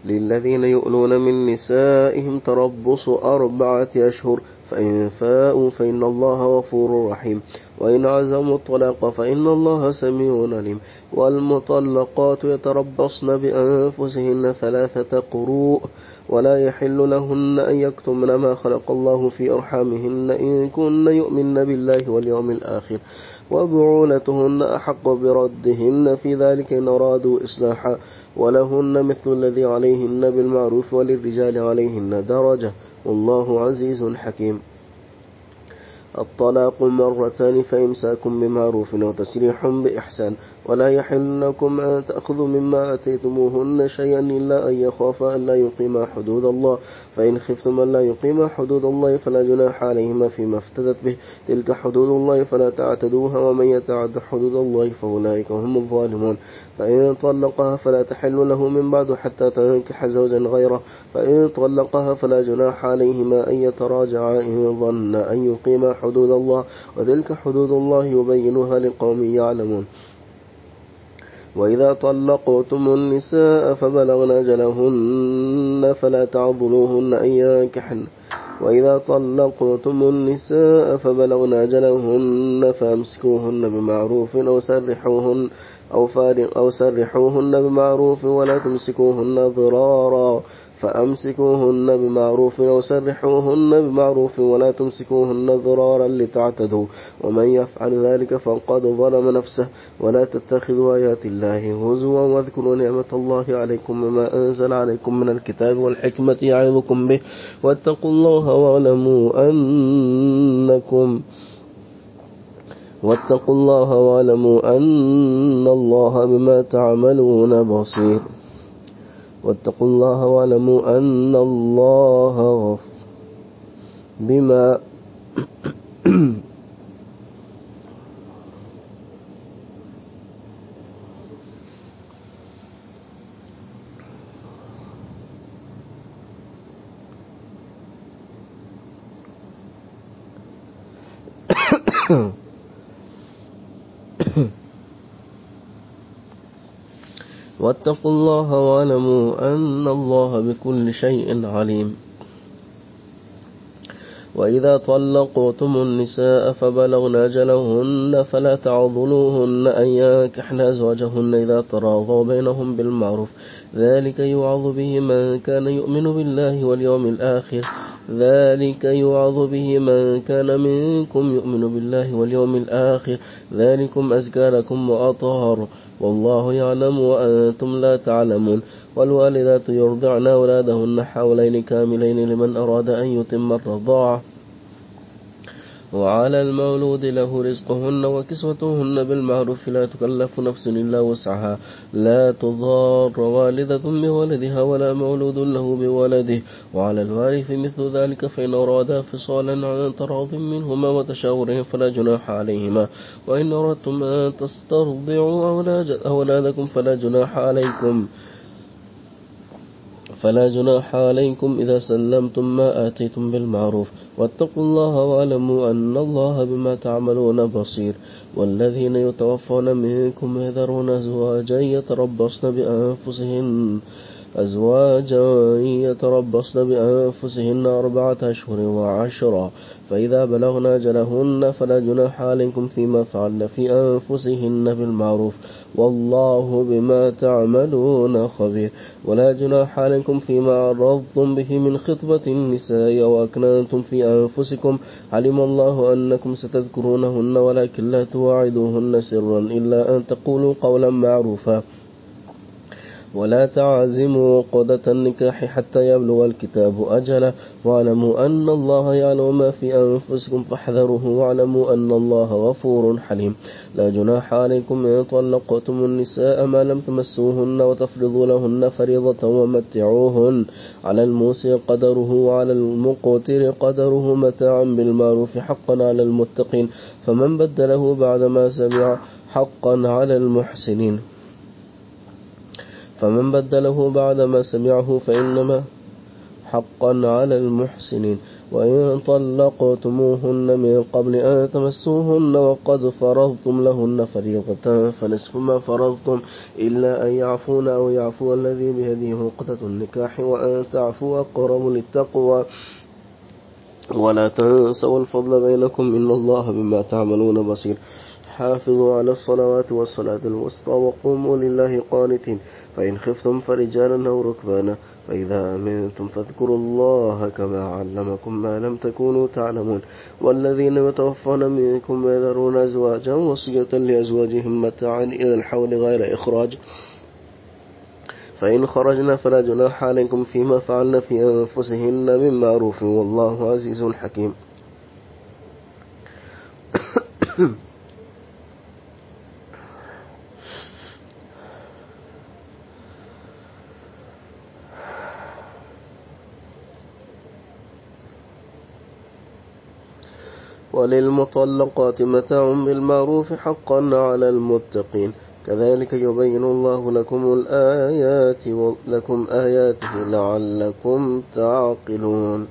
للذين يؤلون من نسائهم تربص 4 أشهر فإن فاءوا فإن الله غفور رحيم وإن عزموا الطلاق فإن الله سميع عليم والمطلقات يتربصن بأنفسهن 3 قروء ولا يحل لهن أن يكتمن ما خلق الله في أرحامهن إن كن يؤمن بالله واليوم الآخر وبعولتهن أحق بردهن في ذلك إن أرادوا إصلاحا ولهن مثل الذي عليهن بالمعروف وللرجال عليهن درجة والله عزيز حكيم. الطلاق 2 فإمساك بمعروف أو تسريح بإحسان ولا يحل لكم أن تأخذوا مما آتيتموهن شيئا إلا أن يخافا أن لا يقيما حدود الله فإن خفتم أن لا يقيما حدود الله فلا جناح عليهما فيما افتدت به تلك حدود الله فلا تعتدوها ومن يتعد حدود الله فأولئك هم الظالمون. فإن طلقها فلا تحل له من بعد حتى تنكح زوجا غيره فإن طلقها فلا جناح عليهما أن يتراجعا إن ظن أن يقيما حدود الله وتلك حدود الله يبينها لقوم يعلمون. وإذا طلقتم النساء فبلغن أجلهن فلا تعضلوهن أن ينكحن وإذا طلقتم النساء فبلغن أجلهن فأمسكوهن بمعروف أو سرحوهن بمعروف ولا تمسكوهن ضرارا فأمسكوهن بمعروف أو سرحوهن بمعروف ولا تمسكوهن ضرارا لتعتدوا ومن يفعل ذلك فقد ظلم نفسه ولا تتخذوا آيات الله هزوا واذكروا نعمة الله عليكم وما أنزل عليكم من الكتاب والحكمة يعظكم به واتقوا الله واعلموا أن الله بما تعملون بصير. واتقوا الله واعلموا أن الله بما واتقوا الله واعلموا أن الله بكل شيء عليم. وإذا طلقتم النساء فبلغن أجلهن فلا تعضلوهن أن ينكحن أزواجهن إذا تراضوا بينهم بالمعروف ذلك يوعظ به من كان يؤمن بالله واليوم الآخر منكم يؤمن بالله واليوم الآخر ذلكم أزكى لكم وأطهر والله يعلم وأنتم لا تعلمون. والوالدات يرضعن أولادهن حولين كاملين لمن أراد أن يتم الرضاعة وعلى المولود له رزقهن وكسوتهن بالمعروف لا تكلف نفس إلا وسعها لا تضار والدة بولدها ولا مولود له بولده وعلى الوارث مثل ذلك فإن أرادا فصالا عن تراض منهما وتشاورهم فلا جناح عليهما وإن أردتم أن تسترضعوا أولادكم فلا جناح عليكم إذا سلمتم ما آتيتم بالمعروف واتقوا الله واعلموا أن الله بما تعملون بصير. والذين يتوفون منكم يذرون أزواجا يتربصن بأنفسهن 4 أشهر وعشرا فإذا بلغن أجلهن فلا جناح عليكم فيما فعلن في أنفسهن بالمعروف والله بما تعملون خبير. ولا جناح عليكم فيما عرضتم به من خطبة النساء وأكننتم في أنفسكم علم الله أنكم ستذكرونهن ولكن لا تواعدوهن سرا إلا أن تقولوا قولا معروفا ولا تعزموا عقدة النكاح حتى يبلغ الكتاب أجله واعلموا أن الله يعلم ما في أنفسكم فاحذروه واعلموا أن الله غفور حليم. لا جناح عليكم إن طلقتم النساء ما لم تمسوهن وتفرضوا لهن فريضة ومتعوهن على الموسع قدره وعلى المقتر قدره متاعا بالمعروف حقا على المتقين فمن بدله بعدما سمع حقا على المحسنين فإنما حقا على المحسنين. وإن طلقتموهن من قبل أن تمسوهن وقد فرضتم لهن فريضة فنصف ما فرضتم إلا أن يعفون أو يعفو الذي بيده عقدة النكاح وأن تعفوا أقرب للتقوى ولا تنسوا الفضل بينكم إن الله بما تعملون بصير. حافظوا على الصلوات والصلاة الوسطى وقوموا لله قانتين. فإن خفتم فرجالا أو ركبانا فإذا أمنتم فاذكروا الله كما علمكم ما لم تكونوا تعلمون. والذين يتوفون منكم ويذرون أزواجا وصية لأزواجهم متاعا إلى الحول غير إخراج فإن خرجنا فلا جناح عليكم فيما فعلن في أنفسهن من معروف والله عزيز حكيم. وللمطلقات متاع بالمعروف حقا على المتقين كذلك يبين الله لكم آياته لعلكم تعقلون.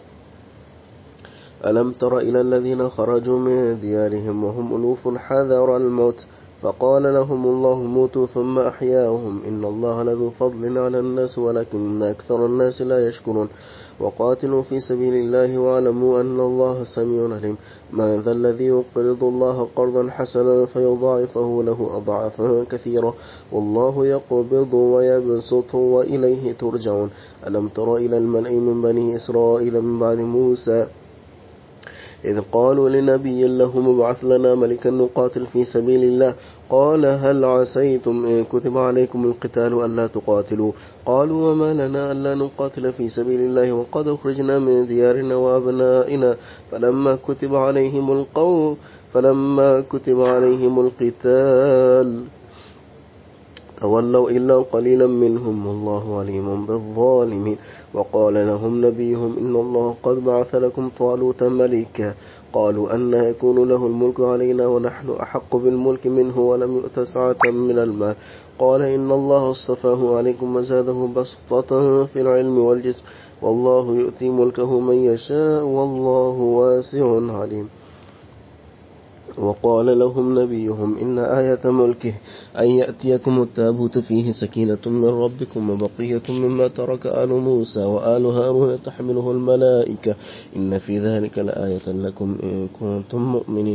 ألم تر إلى الذين خرجوا من ديارهم وهم ألوف حذر الموت فقال لهم الله موتوا ثم أحياهم إن الله لذو فضل على الناس ولكن أكثر الناس لا يشكرون. وقاتلوا في سبيل الله واعلموا أن الله سميع عليم. من ذا الذي يقرض الله قرضا حسنا فيضاعفه له أضعافا كثيرة والله يقبض ويبسط وإليه ترجعون. ألم تر إلى الملأ من بني إسرائيل من بعد موسى إذ قالوا لنبي له مبعث لنا ملكا نقاتل في سبيل الله قال هل عسيتم إن كتب عليكم القتال ألا تقاتلوا قالوا وما لنا ألا نقاتل في سبيل الله وقد أخرجنا من ديارنا وأبنائنا فلما كتب عليهم القتال تولوا إلا قليلا منهم والله عليم بالظالمين. وقال لهم نبيهم إن الله قد بعث لكم طالوت ملكا قالوا أن يكون له الملك علينا ونحن أحق بالملك منه ولم يؤت سعة من المال قال إن الله اصطفاه عليكم وزاده بسطة في العلم والجسم والله يؤتي ملكه من يشاء والله واسع عليم. وقال لهم نبيهم إن آية ملكه أن يأتيكم التابوت فيه سكينة من ربكم وبقية مما ترك آل موسى وآل هارون تحمله الملائكة إن في ذلك لآية لكم إن كنتم مؤمنين.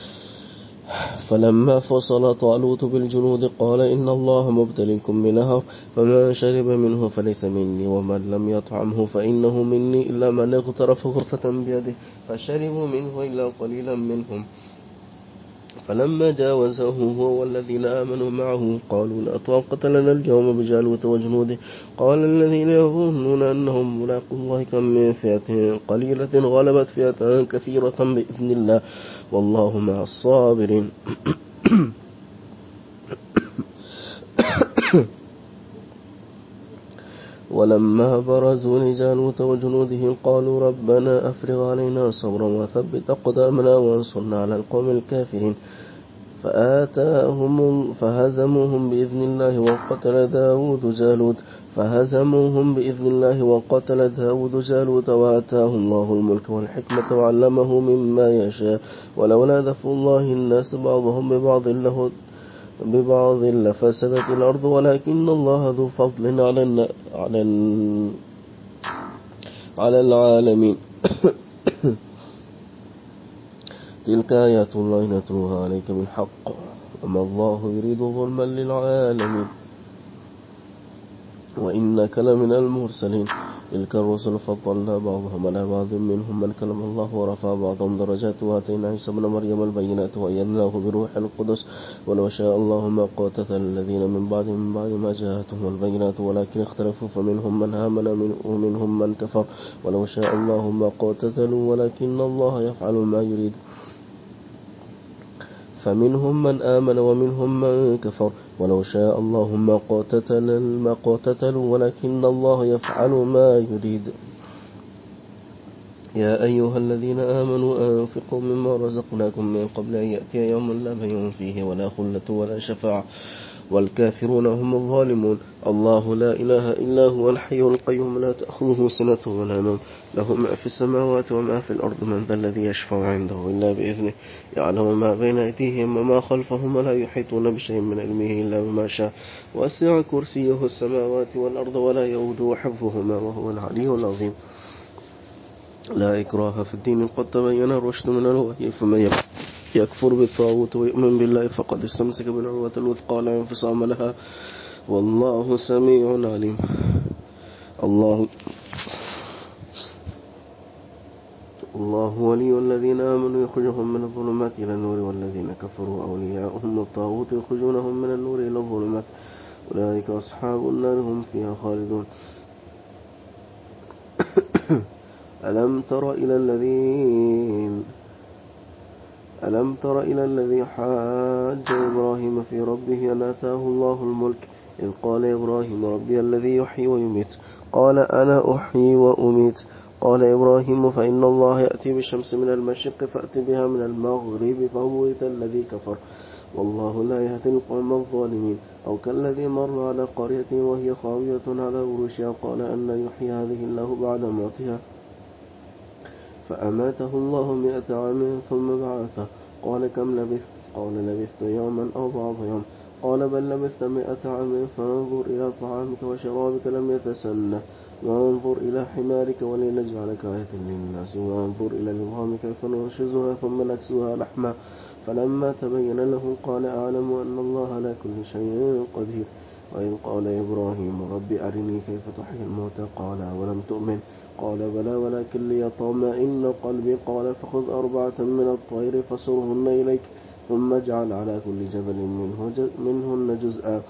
فلما فصل طالوت بالجنود قال إن الله مبتليكم بنهر فمن شرب منه فليس مني ومن لم يطعمه فإنه مني إلا من اغترف غرفة بيده فشربوا منه إلا قليلا منهم. فلما جاوزه هو والذين آمنوا معه قالوا لا طاقة لنا اليوم بجالوت وجنوده قال الذين يظنون أنهم ملاقوا الله كم من فئة قليلة غلبت فئة كثيرة بإذن الله والله مع الصابرين. ولما برزوا لجالوت وجنوده قالوا ربنا أفرغ علينا صبرا وثبت أقدامنا وانصرنا على القوم الكافرين فهزموهم بإذن الله وقتل داود جالوت وآتاه الله الملك والحكمة وعلمه مما يشاء ولولا دفع الله الناس بعضهم ببعض لفسدت الأرض ولكن الله ذو فضل على العالمين. تلك آيات الله نتلوها عليك بالحق وما الله يريد ظلما للعالمين وإنك لمن المرسلين. تلك الرسل فضلنا بعضهم على بعض منهم من كلم الله ورفع بعضهم درجات وآتينا عيسى ابن مريم البينات وأيدناه بروح القدس ولو شاء الله ما قاتل الذين من بعد ما جاءتهم البينات ولكن اختلفوا فمنهم من آمن ومنهم من كفر ولو شاء الله ما قاتلوا ولكن الله يفعل ما يريد فمنهم من آمن ومنهم من كفر ولو شاء الله ما قاتلوا ولكن الله يفعل ما يريد. يا أيها الذين آمنوا أنفقوا مما رزقناكم من قبل أن يأتي يوم لا بيع فيه ولا خلة ولا شفاعة والكافرون هم الظالمون. الله لا إله إلا هو الحي القيوم لا تأخذه سنة ولا نوم له ما في السماوات وما في الأرض من ذا الذي يشفع عنده إلا بإذنه يعلم ما بين أيديهم وما خلفهم ولا يحيطون بشيء من علمه إلا بما شاء وسع كرسيه السماوات والأرض ولا يؤوده حفظهما وهو العلي العظيم. لا إكراه في الدين قد تبين الرشد من الغي فمن يكفر بالطاغوت ويؤمن بالله فقد استمسك بالعروة الوثقى لا انفصام لها والله سميع عليم. الله ولي الذين آمنوا يخرجهم من الظلمات إلى النور والذين كفروا أولياؤهم الطاغوت يخرجونهم من النور إلى الظلمات أولئك أصحاب النار هم فيها خالدون. ألم تر إلى الذي حاج إبراهيم في ربه أن آتاه الله الملك إذ قال إبراهيم ربي الذي يحيي ويميت قال أنا أحيي وأميت قال إبراهيم فإن الله يأتي بالشمس من المشرق فأت بها من المغرب فبهت الذي كفر والله لا يهدي القوم الظالمين. أو كالذي مر على قرية وهي خاوية على عروشها قال أن يحيي هذه الله بعد موتها فأماته الله 100 عام ثم بعثه قال كم لبثت قال لبثت يوما أو بعض يوم قال بل لبثت 100 عام فانظر إلى طعامك وشرابك لم يتسنه وانظر إلى حمارك ولنجعلك آية للناس وانظر إلى العظام كيف ننشزها ثم نكسوها لحما فلما تبين له قال أعلم أن الله على كل شيء قدير. وإذ قال إبراهيم رب أرني كيف تحيي الموتى قال ولم تؤمن قال بلى ولكن ليطمئن قلبي قال فخذ 4 من الطير فصرهن إليك ثم اجعل على كل جبل منهن جزءا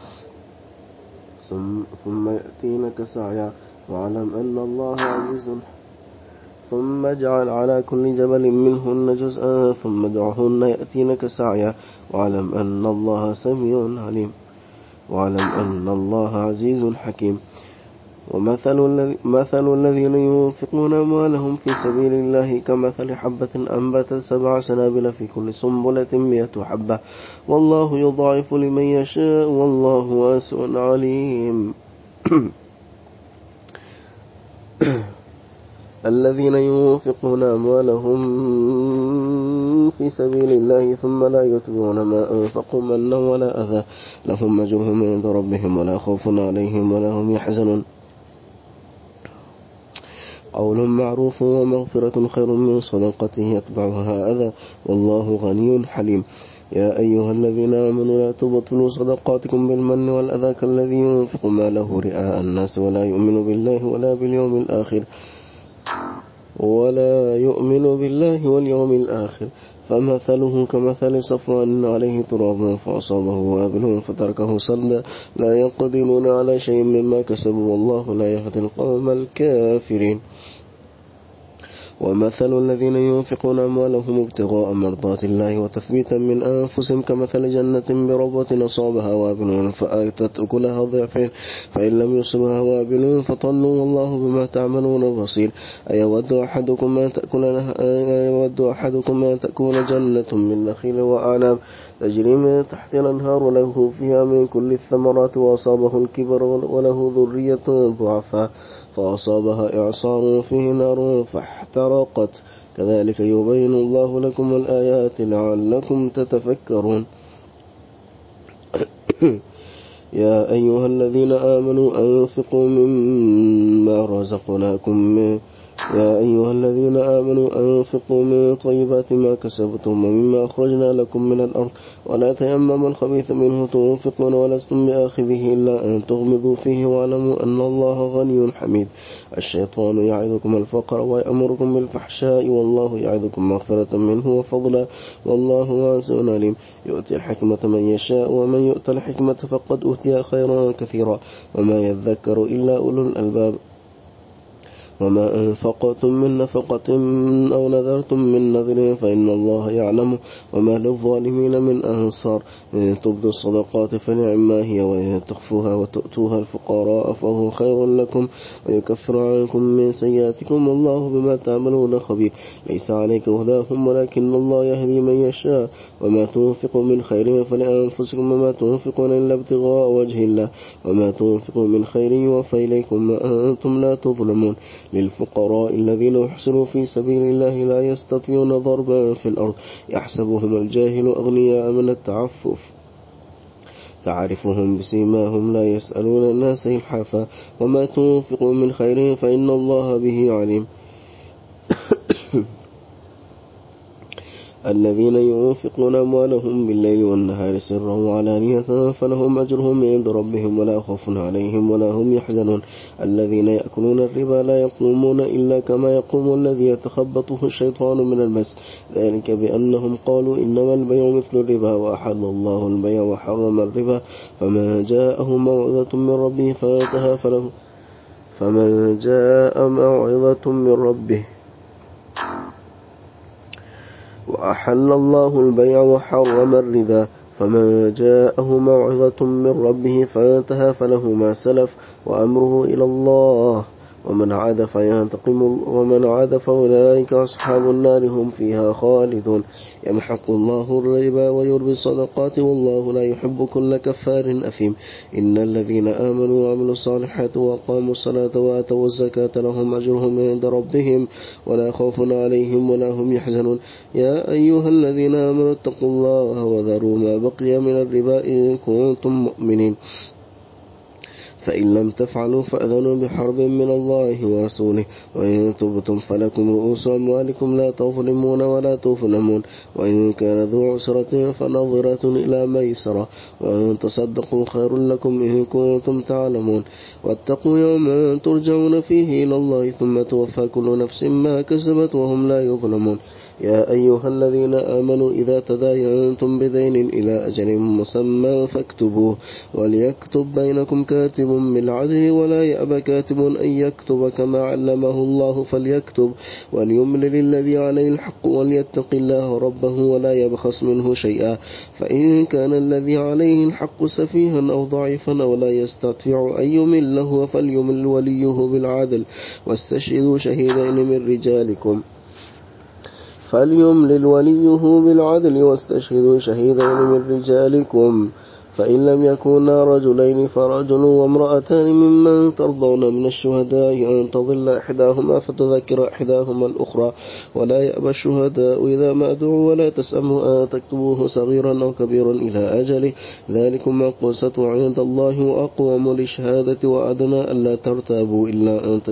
ثم يأتينك سعيا واعلم أن الله عزيز ثم اجعل على كل جبل منهن جزءا ثم ادعهن يأتينك سعيا واعلم أن الله سميع عليم واعلم أن الله عزيز حكيم. ومثل الذين ينفقون أموالهم في سبيل الله كمثل حبة أنبتت 7 سنابل في كل سنبلة 100 حبة والله يضاعف لمن يشاء والله واسع عليم. الذين ينفقون أموالهم في سبيل الله ثم لا يتبعون ما أنفقوا منا ولا أذى لهم أجرهم عند ربهم ولا خوف عليهم ولا هم يحزنون. قول معروف ومغفرة خير من صدقة يتبعها أذى والله غني حليم. يا أيها الذين آمنوا لا تبطلوا صدقاتكم بالمن والأذى كالذي ينفق ماله رئاء الناس ولا يؤمن بالله واليوم الآخر فمثله كمثل صفوان عليه تراب فأصابه وابل فتركه صلدا لا يقدرون على شيء مما كسبوا والله لا يهدي القوم الكافرين. ومثل الذين ينفقون أموالهم ابتغاء مرضات الله وتثبيتا من أنفسهم كمثل جنة بربوة أصابها وابل فآتت أكلها ضعفين فإن لم يصبها وابل فطل والله بما تعملون بصير. أيود أحدكم أن تأكل جنة من نخيل وأعناب تجري من تحت الأنهار له فيها من كل الثمرات وأصابه الكبر وله ذرية ضعفاء فأصابها إعصار فيه نار فاحترقت كذلك يبين الله لكم الآيات لعلكم تتفكرون. يا أيها الذين آمنوا أنفقوا من طيبات ما كسبتم ومما أخرجنا لكم من الأرض ولا تيمموا الخبيث منه تنفقون ولستم بآخذه إلا أن تغمضوا فيه واعلموا أن الله غني حميد. الشيطان يعظكم الفقر ويأمركم بالفحشاء والله يعظكم مغفرة منه وفضلا والله واسع عليم. يؤتي الحكمة من يشاء ومن يؤت الحكمة فقد أوتي خيرا كثيرا وما يذكر إلا أولو الألباب. وما أنفقتم من نفقة أو نذرتم من نذر فإن الله يعلم وما للظالمين من أنصار. إن تبدوا الصدقات فنعما هي وإن تخفوها وتؤتوها الفقراء فهو خير لكم ويكفر عنكم من سيئاتكم والله بما تعملون خبير. ليس عليك هداهم ولكن الله يهدي من يشاء وما تنفقوا من خير فلأنفسكم وما تنفقون إلا ابتغاء وجه الله وما تنفقوا من خير يوفى إليكم وأنتم لا تظلمون. للفقراء الذين يحسنوا في سبيل الله لا يستطيعون ضربا في الأرض يحسبهم الجاهل أغنياء من التعفف تعرفهم بسيماهم لا يسألون الناس إلحافا وما تنفقوا من خير فإن الله به عليم. الذين ينفقون أموالهم بالليل والنهار سرا وعلانية فلهم أجرهم عند ربهم ولا خوف عليهم ولا هم يحزنون. الذين يأكلون الربا لا يقومون إلا كما يقوم الذي يتخبطه الشيطان من المس ذلك بأنهم قالوا إنما البيع مثل الربا وأحل الله البيع وحرم الربا فمن جاءه موعظة من ربه فانتهى فمن جاء موعظة من ربه وأحل الله البيع وحرم الربا فمن جاءه موعظة من ربه فانتهى فله ما سلف وأمره إلى الله ومن عاد فأولئك أصحاب النار هم فيها خالدون. يمحق الله الربا ويربي الصدقات والله لا يحب كل كفار أثيم. إن الذين آمنوا وعملوا الصالحات وأقاموا الصلاة وآتوا الزكاة لهم أجرهم عند ربهم ولا خوف عليهم ولا هم يحزنون. يا أيها الذين آمنوا اتقوا الله وذروا ما بقي من الربا إن كنتم مؤمنين فإن لم تفعلوا فأذنوا بحرب من الله ورسوله وإن تبتم فلكم رؤوس أموالكم لا تظلمون ولا تظلمون وإن كان ذو عسرة فنظرة إلى ميسرة وإن تصدقوا خير لكم إن كنتم تعلمون. واتقوا يوما ترجعون فيه إلى الله ثم توفى كل نفس ما كسبت وهم لا يظلمون. يا أيها الذين آمنوا إذا تداينتم بدين إلى أجل مسمى فاكتبوه وليكتب بينكم كاتب بالعدل ولا يأبى كاتب أن يكتب كما علمه الله فليكتب وليملل الذي عليه الحق وليتق الله ربه ولا يبخس منه شيئا فإن كان الذي عليه الحق سفيها أو ضعيفا أو لا يستطيع أن يمله فليمل وليه بالعدل واستشهدوا شهيدين من رجالكم فليملل وليه بالعدل واستشهدوا شهيدين من رجالكم فإن لم يكونا رجلين فرجل وامرأتان ممن ترضون من الشهداء أن تضل إحداهما فتذكر إحداهما الأخرى ولا يأبى الشهداء إذا ما دعوا ولا تسأموا أن تكتبوه صغيرا أو كبيرا إلى أجله ذلكم أقسط عند الله وأقوم للشهادة وأدنى ألا ترتابوا إلا أن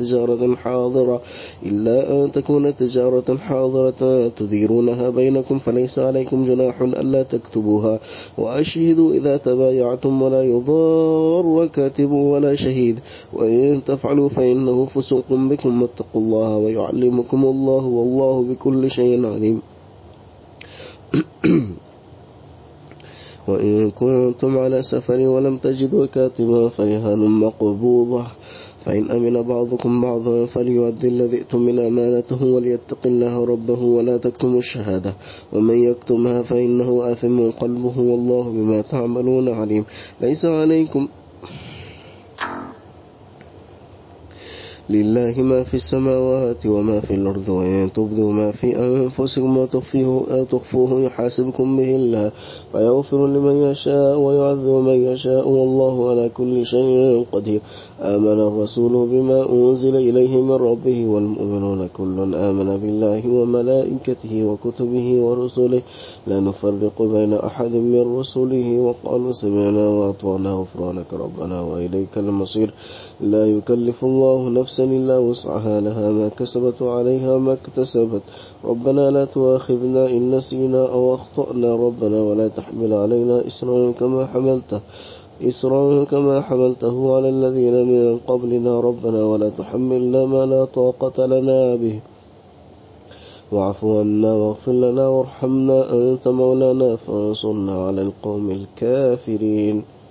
تكون تجارة حاضرة تديرونها بينكم فليس عليكم جناح ألا تكتبوها وأشهدوا إذا تبايعتم ولا يضار كاتب ولا شهيد وإن تفعلوا فإنه فسوق بكم واتقوا الله ويعلمكم الله والله بكل شيء عليم. وإن كنتم على سفر ولم تجدوا كاتبا فرهان مقبوضة فإن أمن بعضكم بعضا فليؤدي الذي ائتمن أمانته وليتق الله ربه ولا تكتموا الشهادة ومن يكتمها فإنه آثم قلبه والله بما تعملون عليم. ليس عليكم لله ما في السماوات وما في الأرض وإن تبدوا ما في أنفسكم وتخفوه يحاسبكم به الله فيغفر لمن يشاء ويعذب من يشاء والله على كل شيء قدير. آمن الرسول بما أنزل إليه من ربه والمؤمنون كل آمن بالله وملائكته وكتبه ورسله لا نفرق بين أحد من رسله وقالوا سمعنا وأطعنا غفرانك ربنا وإليك المصير. لا يكلف الله نفسا إلا وسعها لها ما كسبت وعليها ما اكتسبت ربنا لا تؤاخذنا إن نسينا أو أخطأنا ربنا ولا تحمل علينا إسرا كما حملته على الذين من قبلنا ربنا ولا تحملنا ما لا طاقة لنا به واعف عنا واغفر لنا وارحمنا أنت مولانا فانصرنا على القوم الكافرين.